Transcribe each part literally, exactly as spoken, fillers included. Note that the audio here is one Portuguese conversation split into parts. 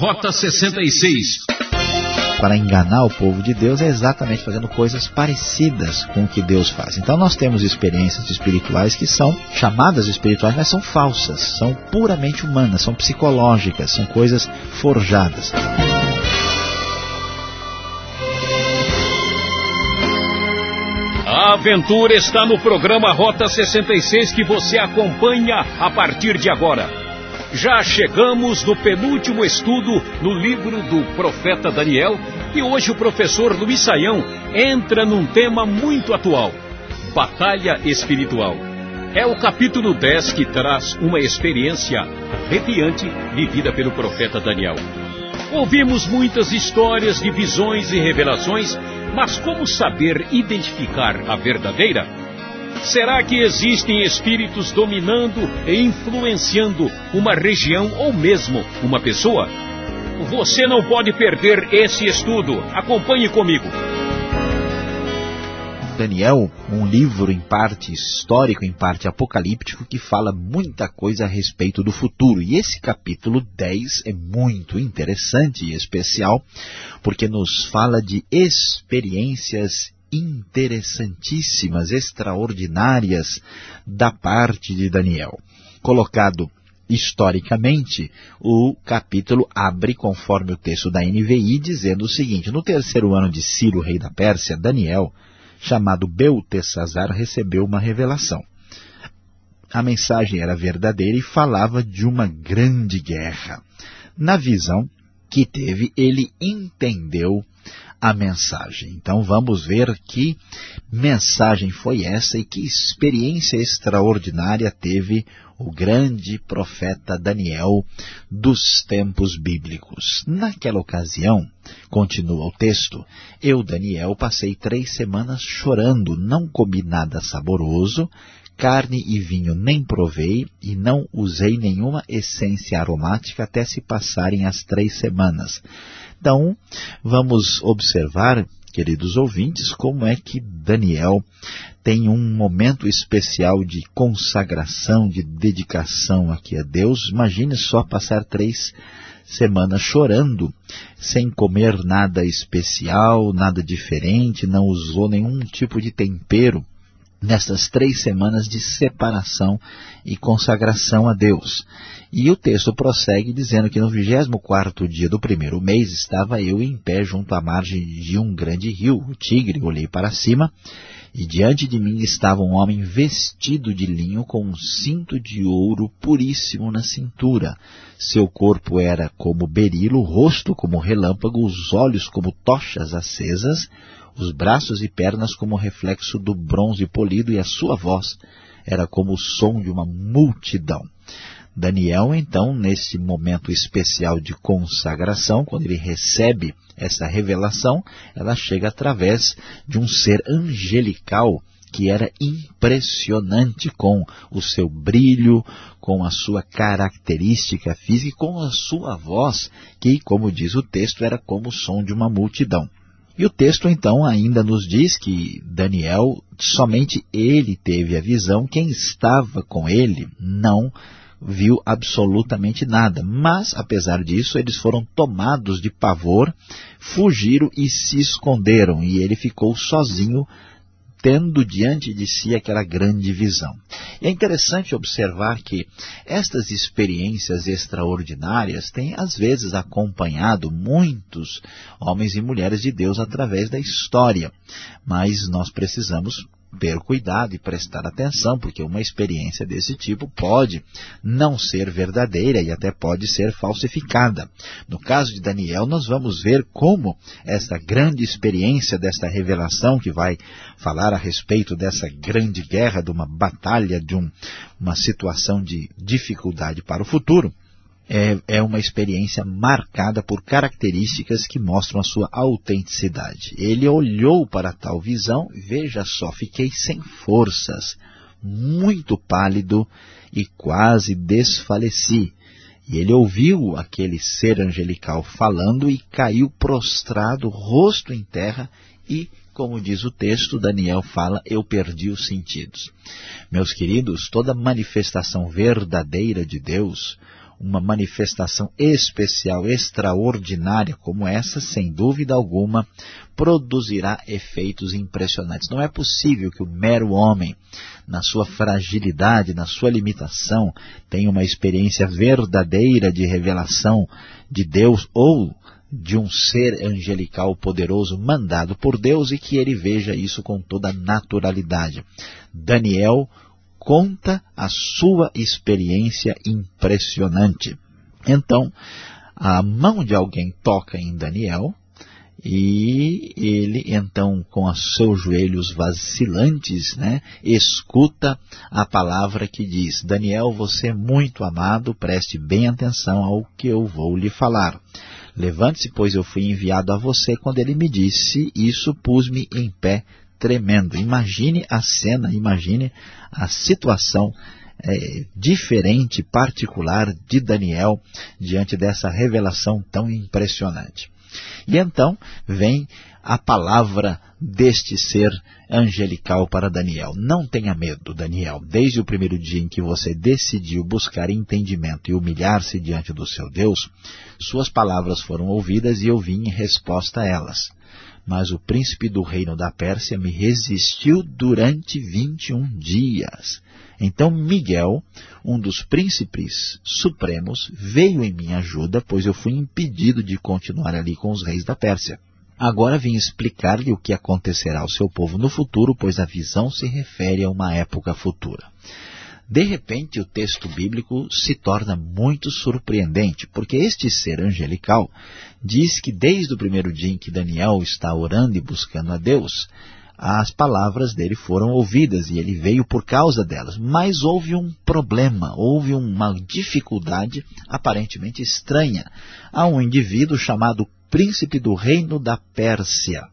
Rota sessenta e seis. Para enganar o povo de Deus é exatamente fazendo coisas parecidas com o que Deus faz. Então nós temos experiências espirituais que são chamadas espirituais, mas são falsas, são puramente humanas, são psicológicas, são coisas forjadas. A aventura está no programa Rota sessenta e seis que você acompanha a partir de agora. Já chegamos no penúltimo estudo no livro do profeta Daniel e hoje o professor Luiz Saião entra num tema muito atual, batalha espiritual. É o capítulo dez que traz uma experiência arrepiante vivida pelo profeta Daniel. Ouvimos muitas histórias de visões e revelações, mas como saber identificar a verdadeira? Será que existem espíritos dominando e influenciando uma região ou mesmo uma pessoa? Você não pode perder esse estudo. Acompanhe comigo. Daniel, um livro em parte histórico, em parte apocalíptico, que fala muita coisa a respeito do futuro. E esse capítulo dez é muito interessante e especial, porque nos fala de experiências interessantíssimas, extraordinárias da parte de Daniel. Colocado historicamente, o capítulo abre conforme o texto da N V I, dizendo o seguinte: no terceiro ano de Ciro, rei da Pérsia, Daniel, chamado Beltesazar, recebeu uma revelação. A mensagem era verdadeira e falava de uma grande guerra. Na visão que teve, ele entendeu a mensagem. Então vamos ver que mensagem foi essa e que experiência extraordinária teve o grande profeta Daniel dos tempos bíblicos. Naquela ocasião, continua o texto, eu, Daniel, passei três semanas chorando, não comi nada saboroso, carne e vinho nem provei e não usei nenhuma essência aromática até se passarem as três semanas. Então, vamos observar, queridos ouvintes, como é que Daniel tem um momento especial de consagração, de dedicação aqui a Deus. Imagine só passar três semanas chorando, sem comer nada especial, nada diferente, não usou nenhum tipo de tempero, nessas três semanas de separação e consagração a Deus. E o texto prossegue dizendo que no vigésimo quarto dia do primeiro mês estava eu em pé junto à margem de um grande rio, o Tigre. Olhei para cima e diante de mim estava um homem vestido de linho com um cinto de ouro puríssimo na cintura. Seu corpo era como berilo, o rosto como relâmpago, os olhos como tochas acesas, os braços e pernas como reflexo do bronze polido e a sua voz era como o som de uma multidão. Daniel, então, nesse momento especial de consagração, quando ele recebe essa revelação, ela chega através de um ser angelical que era impressionante com o seu brilho, com a sua característica física e com a sua voz, que, como diz o texto, era como o som de uma multidão. E o texto, então, ainda nos diz que Daniel, somente ele teve a visão, quem estava com ele não viu absolutamente nada. Mas, apesar disso, eles foram tomados de pavor, fugiram e se esconderam. E ele ficou sozinho, tendo diante de si aquela grande visão. E é interessante observar que estas experiências extraordinárias têm, às vezes, acompanhado muitos homens e mulheres de Deus através da história. Mas nós precisamos ter cuidado e prestar atenção, porque uma experiência desse tipo pode não ser verdadeira e até pode ser falsificada. No caso de Daniel, nós vamos ver como essa grande experiência desta revelação, que vai falar a respeito dessa grande guerra, de uma batalha, de um, uma situação de dificuldade para o futuro, É, é uma experiência marcada por características que mostram a sua autenticidade. Ele olhou para tal visão, veja só, fiquei sem forças, muito pálido e quase desfaleci. E ele ouviu aquele ser angelical falando e caiu prostrado, rosto em terra, e, como diz o texto, Daniel fala, eu perdi os sentidos. Meus queridos, toda manifestação verdadeira de Deus, uma manifestação especial, extraordinária como essa, sem dúvida alguma, produzirá efeitos impressionantes. Não é possível que o mero homem, na sua fragilidade, na sua limitação, tenha uma experiência verdadeira de revelação de Deus ou de um ser angelical poderoso mandado por Deus e que ele veja isso com toda naturalidade. Daniel conta a sua experiência impressionante. Então, a mão de alguém toca em Daniel e ele, então, com os seus joelhos vacilantes, né, escuta a palavra que diz: Daniel, você é muito amado, preste bem atenção ao que eu vou lhe falar. Levante-se, pois eu fui enviado a você. Quando ele me disse isso, pus-me em pé tremendo. Imagine a cena, imagine a situação é, diferente, particular de Daniel diante dessa revelação tão impressionante. E então vem a palavra deste ser angelical para Daniel. Não tenha medo, Daniel. Desde o primeiro dia em que você decidiu buscar entendimento e humilhar-se diante do seu Deus, suas palavras foram ouvidas e eu vim em resposta a elas. Mas o príncipe do reino da Pérsia me resistiu durante vinte e um dias. Então Miguel, um dos príncipes supremos, veio em minha ajuda, pois eu fui impedido de continuar ali com os reis da Pérsia. Agora vim explicar-lhe o que acontecerá ao seu povo no futuro, pois a visão se refere a uma época futura. De repente, o texto bíblico se torna muito surpreendente, porque este ser angelical diz que desde o primeiro dia em que Daniel está orando e buscando a Deus, as palavras dele foram ouvidas e ele veio por causa delas. Mas houve um problema, houve uma dificuldade aparentemente estranha. Há um indivíduo chamado príncipe do reino da Pérsia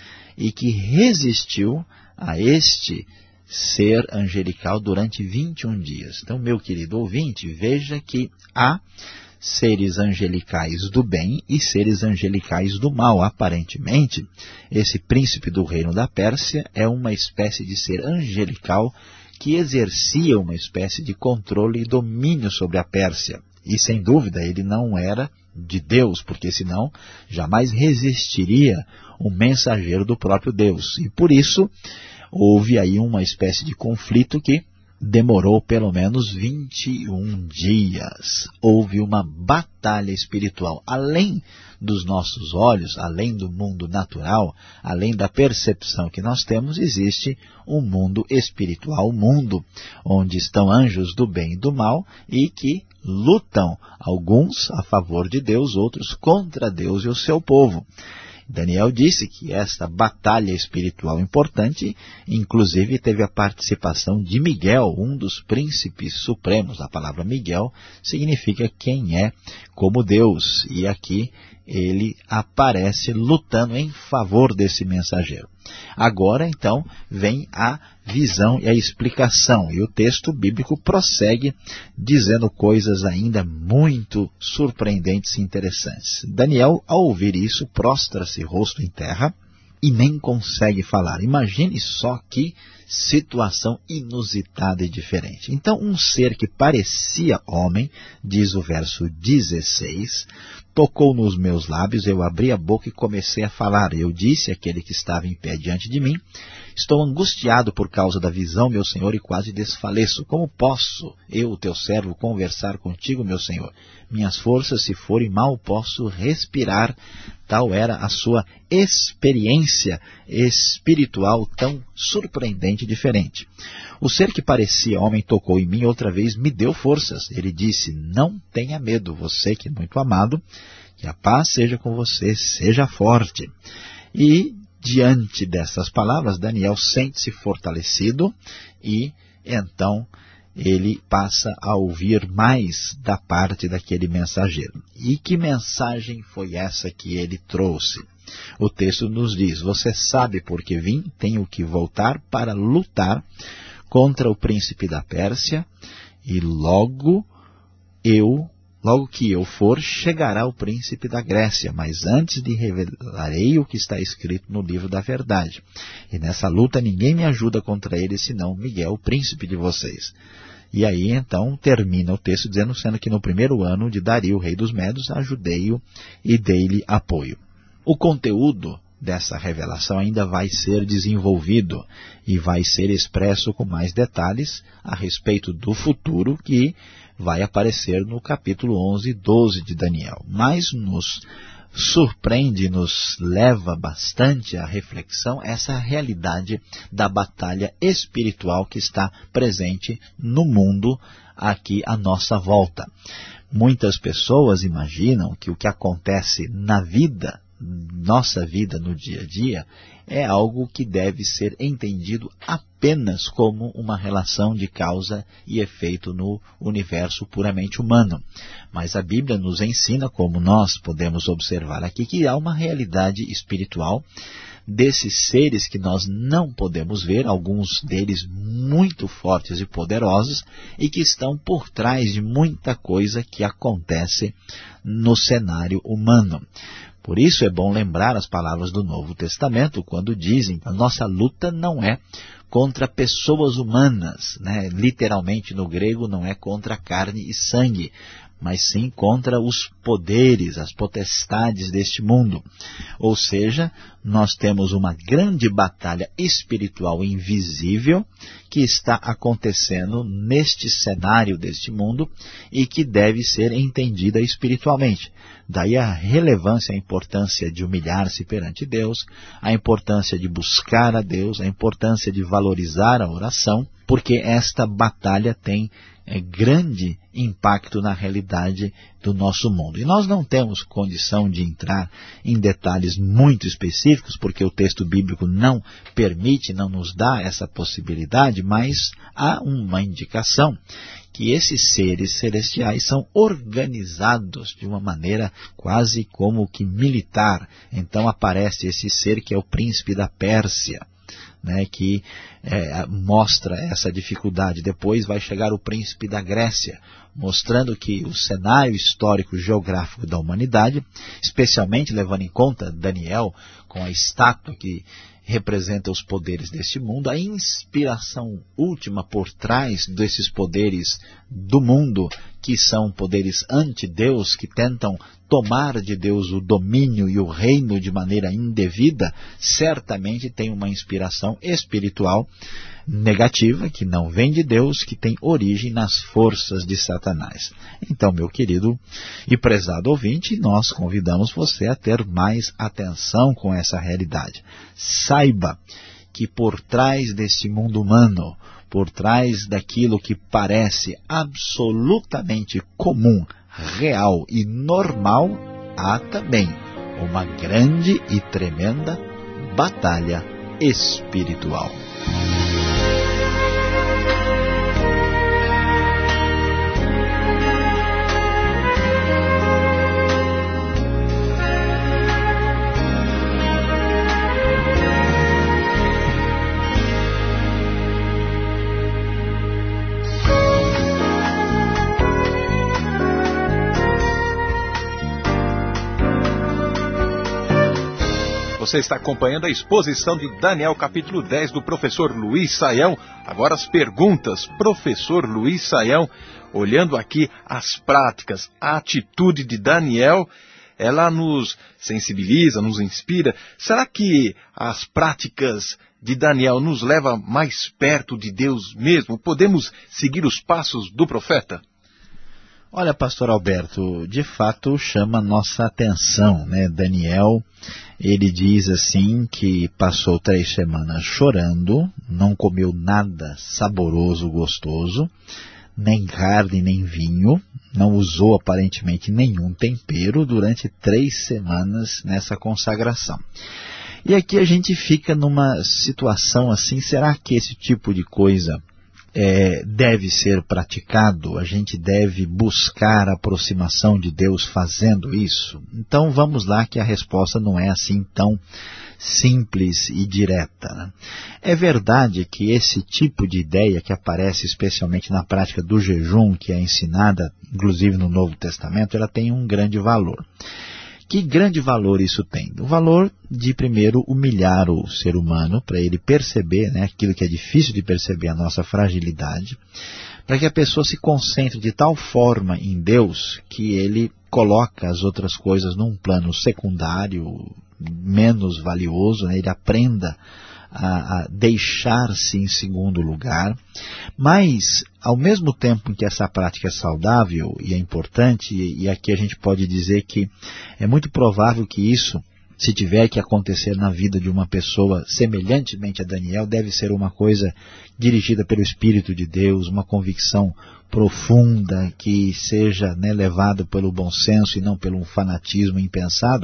e que resistiu a este ser angelical durante vinte e um dias. Então, meu querido ouvinte, veja que há seres angelicais do bem e seres angelicais do mal. Aparentemente, esse príncipe do reino da Pérsia é uma espécie de ser angelical que exercia uma espécie de controle e domínio sobre a Pérsia. E, sem dúvida, ele não era de Deus, porque senão jamais resistiria um mensageiro do próprio Deus. E por isso houve aí uma espécie de conflito que demorou pelo menos vinte e um dias. Houve uma batalha espiritual. Além dos nossos olhos, além do mundo natural, além da percepção que nós temos, existe um mundo espiritual, um mundo onde estão anjos do bem e do mal e que lutam, alguns a favor de Deus, outros contra Deus e o seu povo. Daniel disse que esta batalha espiritual importante, inclusive, teve a participação de Miguel, um dos príncipes supremos. A palavra Miguel significa quem é como Deus. E aqui ele aparece lutando em favor desse mensageiro. Agora, então, vem a visão e a explicação. E o texto bíblico prossegue dizendo coisas ainda muito surpreendentes e interessantes. Daniel, ao ouvir isso, prostra-se rosto em terra e nem consegue falar. Imagine só que situação inusitada e diferente. Então, um ser que parecia homem, diz o verso dezesseis, tocou nos meus lábios, eu abri a boca e comecei a falar. Eu disse àquele que estava em pé diante de mim: estou angustiado por causa da visão, meu Senhor, e quase desfaleço. Como posso eu, teu servo, conversar contigo, meu Senhor? Minhas forças se forem, mal posso respirar. Tal era a sua experiência espiritual tão surpreendente e diferente. O ser que parecia homem tocou em mim, outra vez me deu forças. Ele disse: não tenha medo, você que é muito amado, que a paz seja com você, seja forte. E diante dessas palavras, Daniel sente-se fortalecido e então ele passa a ouvir mais da parte daquele mensageiro. E que mensagem foi essa que ele trouxe? O texto nos diz: você sabe por que vim, tenho que voltar para lutar contra o príncipe da Pérsia, e logo eu, logo que eu for, chegará o príncipe da Grécia, mas antes lhe revelarei o que está escrito no livro da verdade. E nessa luta ninguém me ajuda contra ele, senão Miguel, o príncipe de vocês. E aí então termina o texto dizendo, sendo que no primeiro ano de Dario, rei dos Medos, ajudei-o e dei-lhe apoio. O conteúdo dessa revelação ainda vai ser desenvolvido e vai ser expresso com mais detalhes a respeito do futuro que vai aparecer no capítulo onze e doze de Daniel. Mas nos surpreende, nos leva bastante à reflexão essa realidade da batalha espiritual que está presente no mundo aqui à nossa volta. Muitas pessoas imaginam que o que acontece na vida, nossa vida no dia a dia, é algo que deve ser entendido apenas como uma relação de causa e efeito no universo puramente humano. Mas a Bíblia nos ensina, como nós podemos observar aqui, que há uma realidade espiritual desses seres que nós não podemos ver, alguns deles muito fortes e poderosos, e que estão por trás de muita coisa que acontece no cenário humano. Por isso é bom lembrar as palavras do Novo Testamento, quando dizem que a nossa luta não é contra pessoas humanas, né? Literalmente no grego não é contra carne e sangue, mas sim contra os poderes, as potestades deste mundo. Ou seja, nós temos uma grande batalha espiritual invisível que está acontecendo neste cenário deste mundo e que deve ser entendida espiritualmente. Daí a relevância, a importância de humilhar-se perante Deus, a importância de buscar a Deus, a importância de valorizar a oração, porque esta batalha tem é, grande impacto na realidade do nosso mundo. E nós não temos condição de entrar em detalhes muito específicos, porque o texto bíblico não permite, não nos dá essa possibilidade, mas há uma indicação que esses seres celestiais são organizados de uma maneira quase como que militar. Então aparece esse ser que é o príncipe da Pérsia, né, que é, mostra essa dificuldade. Depois vai chegar o príncipe da Grécia, mostrando que o cenário histórico geográfico da humanidade, especialmente levando em conta Daniel, com a estátua que representa os poderes deste mundo, a inspiração última por trás desses poderes do mundo, que são poderes anti-Deus, que tentam tomar de Deus o domínio e o reino de maneira indevida, certamente tem uma inspiração espiritual negativa, que não vem de Deus, que tem origem nas forças de Satanás. Então, meu querido e prezado ouvinte, nós convidamos você a ter mais atenção com essa realidade. Saiba que por trás desse mundo humano, por trás daquilo que parece absolutamente comum, real e normal, há também uma grande e tremenda batalha espiritual. Você está acompanhando a exposição de Daniel, capítulo dez, do professor Luiz Saião. Agora as perguntas, professor Luiz Saião, olhando aqui as práticas, a atitude de Daniel, ela nos sensibiliza, nos inspira. Será que as práticas de Daniel nos levam mais perto de Deus mesmo? Podemos seguir os passos do profeta? Olha, pastor Alberto, de fato chama nossa atenção, né? Daniel, ele diz assim que passou três semanas chorando, não comeu nada saboroso, gostoso, nem carne, nem vinho, não usou aparentemente nenhum tempero durante três semanas nessa consagração. E aqui a gente fica numa situação assim, será que esse tipo de coisa É, deve ser praticado? A gente deve buscar a aproximação de Deus fazendo isso? Então vamos lá, que a resposta não é assim tão simples e direta, né? É verdade que esse tipo de ideia que aparece especialmente na prática do jejum, que é ensinada inclusive no Novo Testamento, ela tem um grande valor. Que grande valor isso tem? O valor de, primeiro, humilhar o ser humano, para ele perceber, né, aquilo que é difícil de perceber, a nossa fragilidade, para que a pessoa se concentre de tal forma em Deus que ele coloca as outras coisas num plano secundário, menos valioso, né, ele aprenda a, a deixar-se em segundo lugar, mas ao mesmo tempo em que essa prática é saudável e é importante, e, e aqui a gente pode dizer que é muito provável que isso, se tiver que acontecer na vida de uma pessoa semelhantemente a Daniel, deve ser uma coisa dirigida pelo Espírito de Deus, uma convicção profunda, que seja, né, levado pelo bom senso e não pelo fanatismo impensado.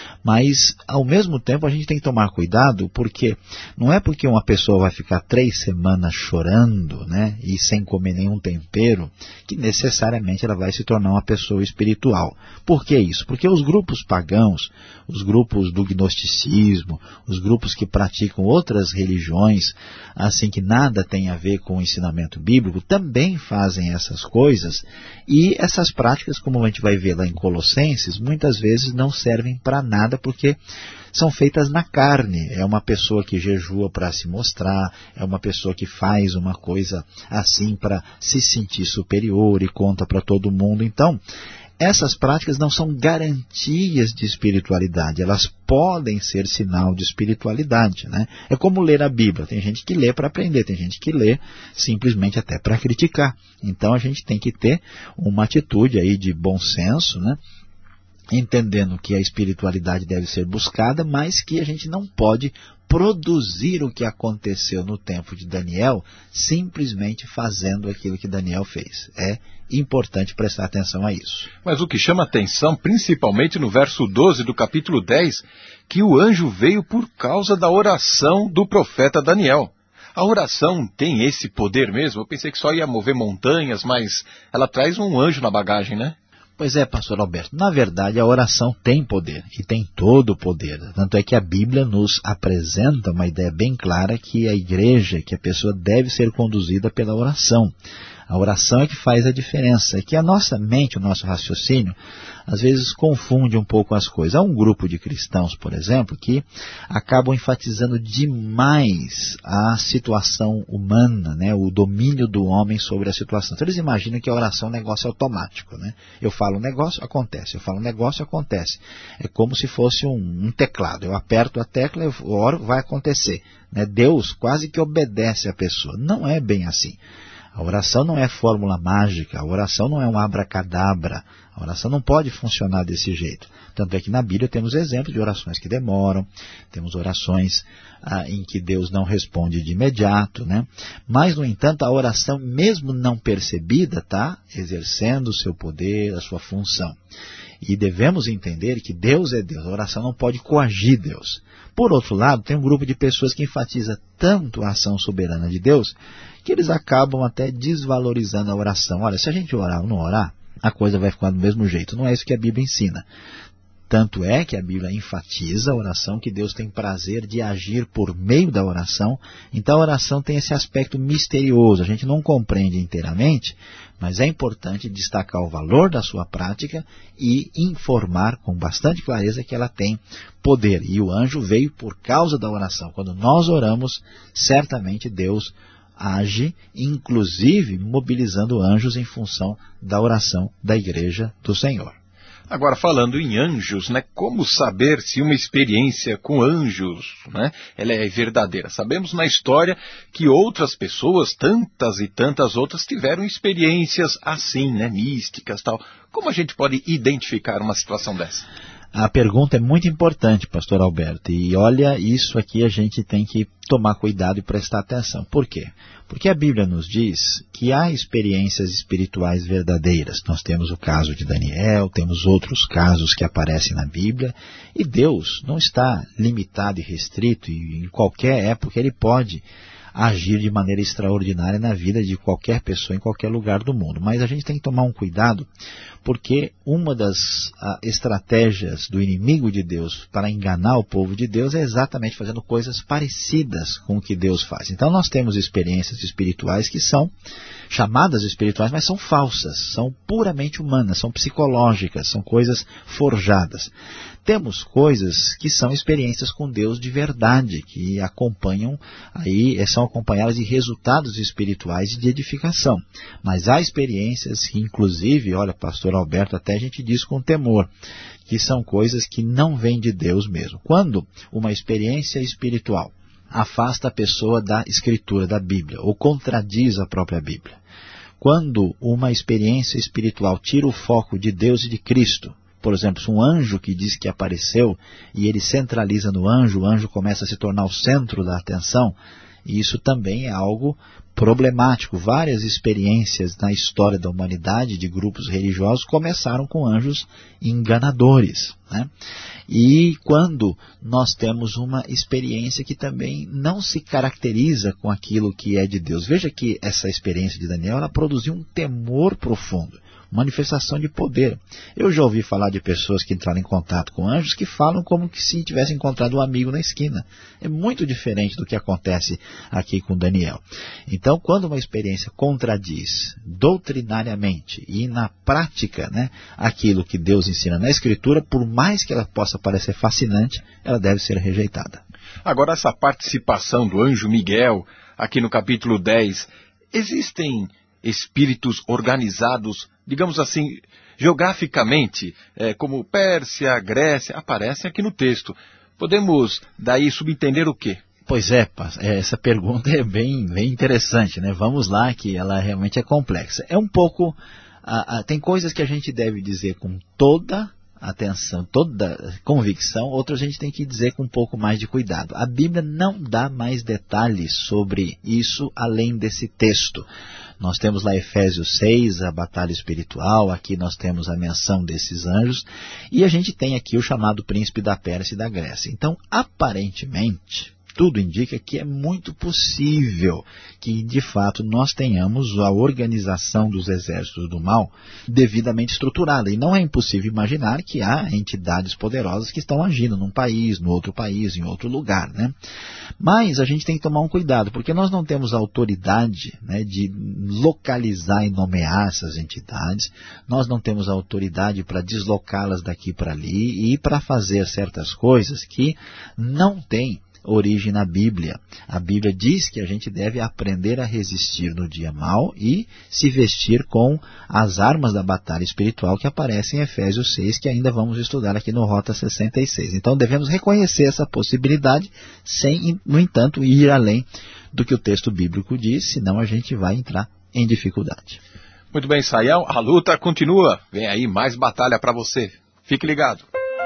Mas, ao mesmo tempo, a gente tem que tomar cuidado, porque não é porque uma pessoa vai ficar três semanas chorando, né, e sem comer nenhum tempero, que necessariamente ela vai se tornar uma pessoa espiritual. Por que isso? Porque os grupos pagãos, os grupos do gnosticismo, os grupos que praticam outras religiões, assim que nada tem a ver com o ensinamento bíblico, também fazem essas coisas, e essas práticas, como a gente vai ver lá em Colossenses, muitas vezes não servem para nada, porque são feitas na carne. É uma pessoa que jejua para se mostrar, é uma pessoa que faz uma coisa assim para se sentir superior e conta para todo mundo. Então, essas práticas não são garantias de espiritualidade, elas podem ser sinal de espiritualidade, né? É como ler a Bíblia, tem gente que lê para aprender, tem gente que lê simplesmente até para criticar. Então a gente tem que ter uma atitude aí de bom senso, né? Entendendo que a espiritualidade deve ser buscada, mas que a gente não pode produzir o que aconteceu no tempo de Daniel, simplesmente fazendo aquilo que Daniel fez. É importante prestar atenção a isso. Mas o que chama atenção, principalmente no verso doze do capítulo dez, que o anjo veio por causa da oração do profeta Daniel. A oração tem esse poder mesmo? Eu pensei que só ia mover montanhas, mas ela traz um anjo na bagagem, né? Pois é, pastor Alberto, na verdade a oração tem poder, e tem todo o poder. Tanto é que a Bíblia nos apresenta uma ideia bem clara que a igreja, que a pessoa deve ser conduzida pela oração. A oração é que faz a diferença, é que a nossa mente, o nosso raciocínio, às vezes confunde um pouco as coisas. Há um grupo de cristãos, por exemplo, que acabam enfatizando demais a situação humana, né, o domínio do homem sobre a situação. Então eles imaginam que a oração é um negócio automático, né? Eu falo um negócio, acontece. Eu falo um negócio, acontece. É como se fosse um, um teclado. Eu aperto a tecla, eu oro, vai acontecer, né? Deus quase que obedece a pessoa. Não é bem assim. A oração não é fórmula mágica, a oração não é um abracadabra, a oração não pode funcionar desse jeito. Tanto é que na Bíblia temos exemplos de orações que demoram, temos orações ah, em que Deus não responde de imediato, né? Mas, no entanto, a oração, mesmo não percebida, está exercendo o seu poder, a sua função. E devemos entender que Deus é Deus, a oração não pode coagir Deus. Por outro lado, tem um grupo de pessoas que enfatiza tanto a ação soberana de Deus, que eles acabam até desvalorizando a oração. Olha, se a gente orar ou não orar, a coisa vai ficar do mesmo jeito. Não é isso que a Bíblia ensina. Tanto é que a Bíblia enfatiza a oração, que Deus tem prazer de agir por meio da oração. Então a oração tem esse aspecto misterioso. A gente não compreende inteiramente, mas é importante destacar o valor da sua prática e informar com bastante clareza que ela tem poder. E o anjo veio por causa da oração. Quando nós oramos, certamente Deus age, inclusive mobilizando anjos em função da oração da igreja do Senhor. Agora, falando em anjos, né, como saber se uma experiência com anjos, né, ela é verdadeira? Sabemos na história que outras pessoas, tantas e tantas outras, tiveram experiências assim, né, místicas, tal. Como a gente pode identificar uma situação dessa? A pergunta é muito importante, pastor Alberto, e olha, isso aqui a gente tem que tomar cuidado e prestar atenção. Por quê? Porque a Bíblia nos diz que há experiências espirituais verdadeiras. Nós temos o caso de Daniel, temos outros casos que aparecem na Bíblia, e Deus não está limitado e restrito, e em qualquer época Ele pode agir de maneira extraordinária na vida de qualquer pessoa em qualquer lugar do mundo. Mas a gente tem que tomar um cuidado, porque uma das a, estratégias do inimigo de Deus para enganar o povo de Deus é exatamente fazendo coisas parecidas com o que Deus faz. Então nós temos experiências espirituais que são chamadas espirituais, mas são falsas, são puramente humanas, são psicológicas, são coisas forjadas. Temos coisas que são experiências com Deus de verdade, que acompanham, aí são acompanhadas de resultados espirituais e de edificação. Mas há experiências que, inclusive, olha, pastor Alberto, até a gente diz com temor, que são coisas que não vêm de Deus mesmo. Quando uma experiência espiritual afasta a pessoa da Escritura, da Bíblia, ou contradiz a própria Bíblia. Quando uma experiência espiritual tira o foco de Deus e de Cristo, por exemplo, um anjo que diz que apareceu e ele centraliza no anjo, o anjo começa a se tornar o centro da atenção, e isso também é algo problemático. Várias experiências na história da humanidade de grupos religiosos começaram com anjos enganadores, né? E quando nós temos uma experiência que também não se caracteriza com aquilo que é de Deus. Veja que essa experiência de Daniel, ela produziu um temor profundo, manifestação de poder. Eu já ouvi falar de pessoas que entraram em contato com anjos que falam como que se tivessem encontrado um amigo na esquina. É muito diferente do que acontece aqui com Daniel. Então, quando uma experiência contradiz doutrinariamente e na prática, né, aquilo que Deus ensina na Escritura, por mais que ela possa parecer fascinante, ela deve ser rejeitada. Agora, essa participação do anjo Miguel, aqui no capítulo dez, existem espíritos organizados, digamos assim, geograficamente, é, como Pérsia, Grécia, aparecem aqui no texto. Podemos daí subentender o quê? Pois é, essa pergunta é bem, bem interessante, né? Vamos lá, que ela realmente é complexa. É um pouco, a, a, tem coisas que a gente deve dizer com toda atenção, toda convicção, outras a gente tem que dizer com um pouco mais de cuidado. A Bíblia não dá mais detalhes sobre isso além desse texto. Nós temos lá Efésios seis, a batalha espiritual, aqui nós temos a menção desses anjos, e a gente tem aqui o chamado príncipe da Pérsia e da Grécia. Então, aparentemente, tudo indica que é muito possível que, de fato, nós tenhamos a organização dos exércitos do mal devidamente estruturada. E não é impossível imaginar que há entidades poderosas que estão agindo num país, no outro país, em outro lugar, né? Mas a gente tem que tomar um cuidado, porque nós não temos autoridade, né, de localizar e nomear essas entidades, nós não temos autoridade para deslocá-las daqui para ali e para fazer certas coisas que não têm origem na Bíblia. A Bíblia diz que a gente deve aprender a resistir no dia mau e se vestir com as armas da batalha espiritual que aparecem em Efésios seis, que ainda vamos estudar aqui no Rota sessenta e seis. Então devemos reconhecer essa possibilidade sem, no entanto, ir além do que o texto bíblico diz, senão a gente vai entrar em dificuldade. Muito bem, Saião, a luta continua. Vem aí mais batalha para você. Fique ligado.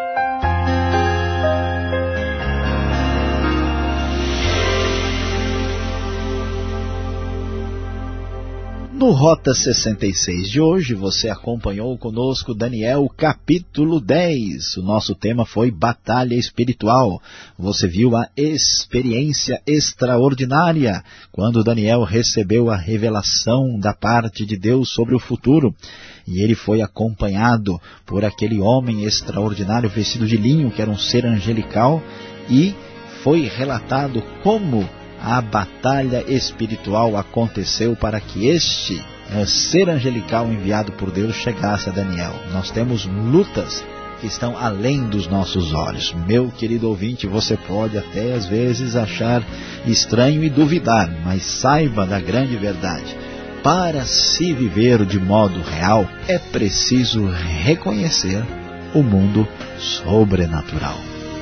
No Rota sessenta e seis de hoje, você acompanhou conosco Daniel capítulo dez. O nosso tema foi Batalha Espiritual. Você viu a experiência extraordinária quando Daniel recebeu a revelação da parte de Deus sobre o futuro. E ele foi acompanhado por aquele homem extraordinário vestido de linho, que era um ser angelical, e foi relatado como a batalha espiritual aconteceu para que este é, ser angelical enviado por Deus chegasse a Daniel. Nós temos lutas que estão além dos nossos olhos. Meu querido ouvinte, você pode até às vezes achar estranho e duvidar, mas saiba da grande verdade. Para se viver de modo real, é preciso reconhecer o mundo sobrenatural.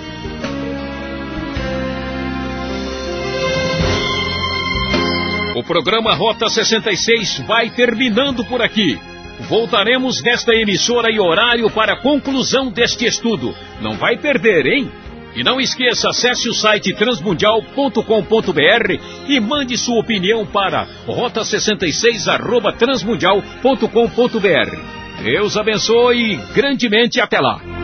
O programa Rota sessenta e seis vai terminando por aqui. Voltaremos nesta emissora e horário para a conclusão deste estudo. Não vai perder, hein? E não esqueça, acesse o site transmundial ponto com ponto br e mande sua opinião para rota sessenta e seis arroba transmundial ponto com ponto br. Deus abençoe grandemente, até lá.